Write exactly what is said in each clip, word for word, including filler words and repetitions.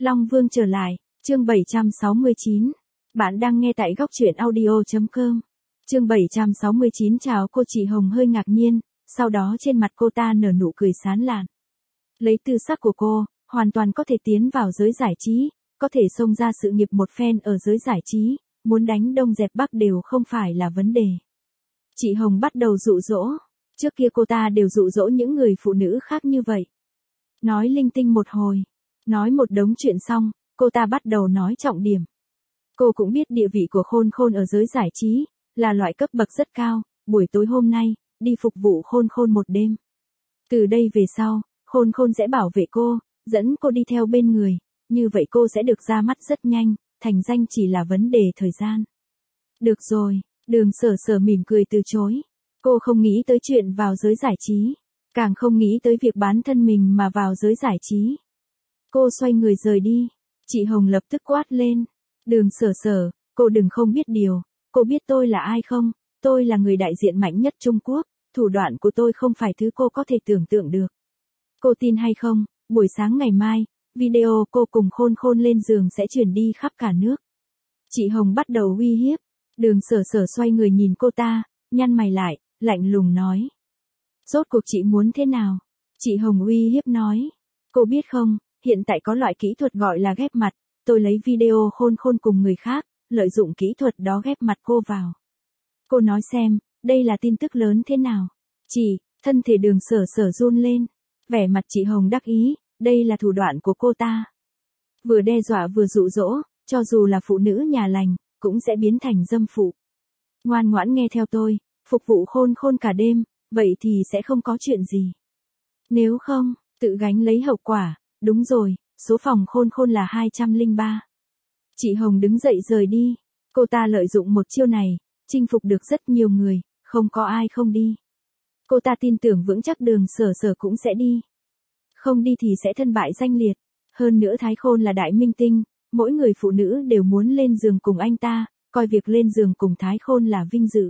Long Vương trở lại, chương bảy trăm sáu mươi chín. Bạn đang nghe tại góc truyện audio chấm com. Chương bảy trăm sáu mươi chín. Chào cô. Chị Hồng hơi ngạc nhiên, sau đó trên mặt cô ta nở nụ cười sán lạn. Lấy tư sắc của cô, hoàn toàn có thể tiến vào giới giải trí, có thể xông ra sự nghiệp một phen ở giới giải trí, muốn đánh đông dẹp bắc đều không phải là vấn đề. Chị Hồng bắt đầu dụ dỗ, trước kia cô ta đều dụ dỗ những người phụ nữ khác như vậy. Nói linh tinh một hồi, nói một đống chuyện xong, cô ta bắt đầu nói trọng điểm. Cô cũng biết địa vị của Khôn Khôn ở giới giải trí, là loại cấp bậc rất cao, buổi tối hôm nay, đi phục vụ Khôn Khôn một đêm. Từ đây về sau, Khôn Khôn sẽ bảo vệ cô, dẫn cô đi theo bên người, như vậy cô sẽ được ra mắt rất nhanh, thành danh chỉ là vấn đề thời gian. Được rồi, Đường Sở Sở mỉm cười từ chối. Cô không nghĩ tới chuyện vào giới giải trí, càng không nghĩ tới việc bán thân mình mà vào giới giải trí. Cô xoay người rời đi, chị Hồng lập tức quát lên. Đường Sở Sở, cô đừng không biết điều, cô biết tôi là ai không? Tôi là người đại diện mạnh nhất Trung Quốc, thủ đoạn của tôi không phải thứ cô có thể tưởng tượng được. Cô tin hay không, buổi sáng ngày mai, video cô cùng Khôn Khôn lên giường sẽ truyền đi khắp cả nước. Chị Hồng bắt đầu uy hiếp. Đường Sở Sở xoay người nhìn cô ta, nhăn mày lại, lạnh lùng nói. Rốt cuộc chị muốn thế nào? Chị Hồng uy hiếp nói. Cô biết không, hiện tại có loại kỹ thuật gọi là ghép mặt, tôi lấy video Khôn Khôn cùng người khác, lợi dụng kỹ thuật đó ghép mặt cô vào. Cô nói xem, đây là tin tức lớn thế nào? Chị, thân thể Đường Sở Sở run lên, vẻ mặt chị Hồng đắc ý, đây là thủ đoạn của cô ta. Vừa đe dọa vừa dụ dỗ, cho dù là phụ nữ nhà lành, cũng sẽ biến thành dâm phụ. Ngoan ngoãn nghe theo tôi, phục vụ Khôn Khôn cả đêm, vậy thì sẽ không có chuyện gì. Nếu không, tự gánh lấy hậu quả. Đúng rồi, số phòng Khôn Khôn là hai trăm lẻ ba. Chị Hồng đứng dậy rời đi. Cô ta lợi dụng một chiêu này, chinh phục được rất nhiều người, không có ai không đi. Cô ta tin tưởng vững chắc Đường Sở Sở cũng sẽ đi. Không đi thì sẽ thân bại danh liệt. Hơn nữa Thái Khôn là đại minh tinh, mỗi người phụ nữ đều muốn lên giường cùng anh ta, coi việc lên giường cùng Thái Khôn là vinh dự.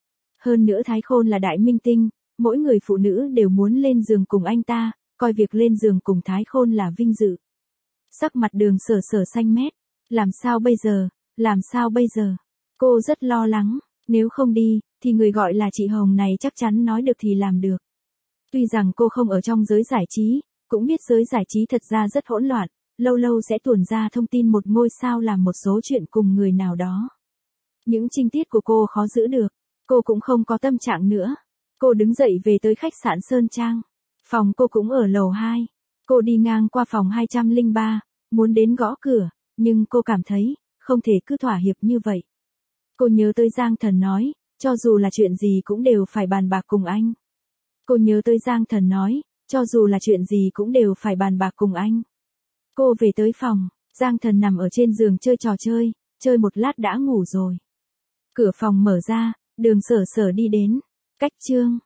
Hơn nữa Thái Khôn là đại minh tinh, mỗi người phụ nữ đều muốn lên giường cùng anh ta, coi việc lên giường cùng Thái Khôn là vinh dự. Sắc mặt Đường Sở Sở xanh mét. Làm sao bây giờ, làm sao bây giờ? Cô rất lo lắng, nếu không đi, thì người gọi là chị Hồng này chắc chắn nói được thì làm được. Tuy rằng cô không ở trong giới giải trí, cũng biết giới giải trí thật ra rất hỗn loạn, lâu lâu sẽ tuồn ra thông tin một ngôi sao làm một số chuyện cùng người nào đó. Những chi tiết của cô khó giữ được, cô cũng không có tâm trạng nữa. Cô đứng dậy về tới khách sạn Sơn Trang. Phòng cô cũng ở lầu hai. Cô đi ngang qua phòng hai trăm lẻ ba, muốn đến gõ cửa, nhưng cô cảm thấy, không thể cứ thỏa hiệp như vậy. Cô nhớ tới Giang Thần nói, cho dù là chuyện gì cũng đều phải bàn bạc cùng anh. Cô nhớ tới Giang Thần nói, cho dù là chuyện gì cũng đều phải bàn bạc cùng anh. Cô về tới phòng, Giang Thần nằm ở trên giường chơi trò chơi, chơi một lát đã ngủ rồi. Cửa phòng mở ra, Đường Sở Sở đi đến. Cách chương.